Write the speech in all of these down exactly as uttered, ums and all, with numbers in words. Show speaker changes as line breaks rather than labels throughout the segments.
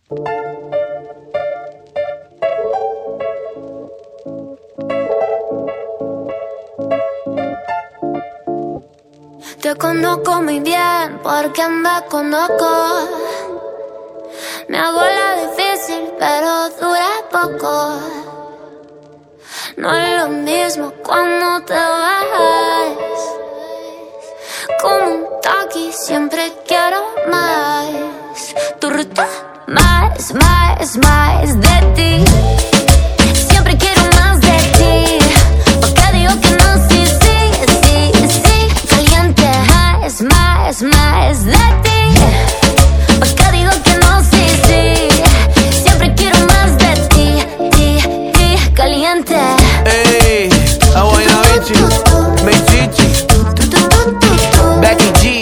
Te conozco muy bien porque me conozco. Me hago la difícil pero dura poco. No es lo mismo cuando te vas. Como un taqui siempre quiero más. Tu ruta, más, más, más de ti. Siempre quiero más de ti. Porque digo que no, sí, sí, sí, sí. Caliente, más, más, más de ti. Porque digo que no, sí, sí. Siempre quiero más de ti, ti, ti. Caliente.
Ey, la Guayna Bichi, mi chichi, Becky G.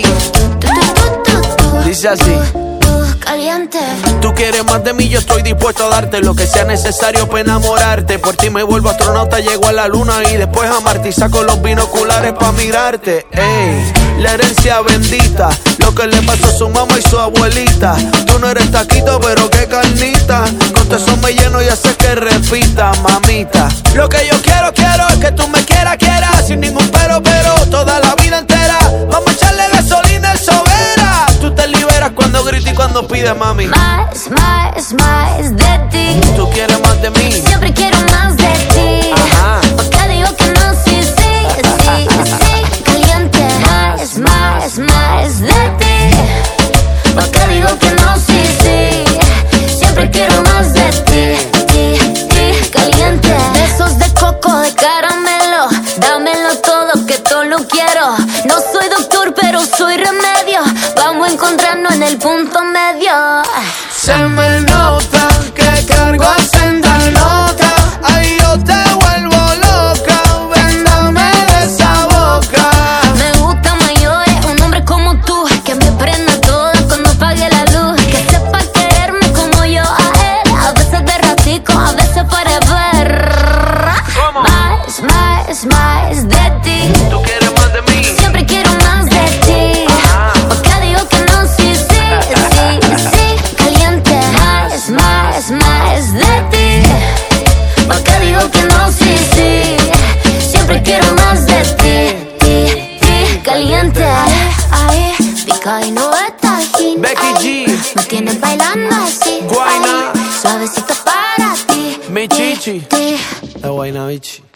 Dice así.
Caliente.
Tú quieres más de mí, yo estoy dispuesto a darte lo que sea necesario para enamorarte. Por ti me vuelvo astronauta, llego a la luna y después a Marte y saco los binoculares para mirarte. Ey, la herencia bendita, lo que le pasó a su mamá y su abuelita. Tú no eres taquito, pero qué carnita. Con tu eso me lleno y hace que repita, mamita. Lo que yo quiero, quiero es que tú me quieras, quieras. Sin ningún pero, pero, toda la vida entera. Vamos a echarle gasolina al Sobera. Tú te liberas cuando gritas y cuando pides, mami.
Más, más, más de ti.
Tú quieres más de mí.
Siempre quiero más de ti.
Ajá.
Porque digo que no, sí, sí, sí, sí. Caliente. Más, más, más de ti. Porque digo que no, sí, sí. Siempre quiero más de ti, ti, ti. Caliente. Besos de coco, de caramelo. Dámelo todo, que todo lo quiero. No soy doctor, pero soy remedio. Vamos a encontrarnos en el punto medio.
Se me nota que cargo senda nota. Ay, yo te vuelvo loca. Ven, dame de esa boca.
Me gusta mayor, un hombre como tú, que me prenda toda cuando apague la luz. Que sepa quererme como yo a él. A veces de ratico, a veces forever.
¿Cómo?
Más, más, más de ti.
Tú quieres más de mí.
Siempre quiero más de ti.
Ajá.
Porque digo que no, sí, sí, sí, sí. Caliente. Más, más, más de ti. Porque digo que no, sí, sí. Siempre quiero más de ti, ti, ti. Caliente. Ay, pica y no está aquí.
Becky G.
Me tienes bailando así.
Guayna.
Ay, suavecito para ti.
Mi chichi.
Ti.
La Guayna Bichi.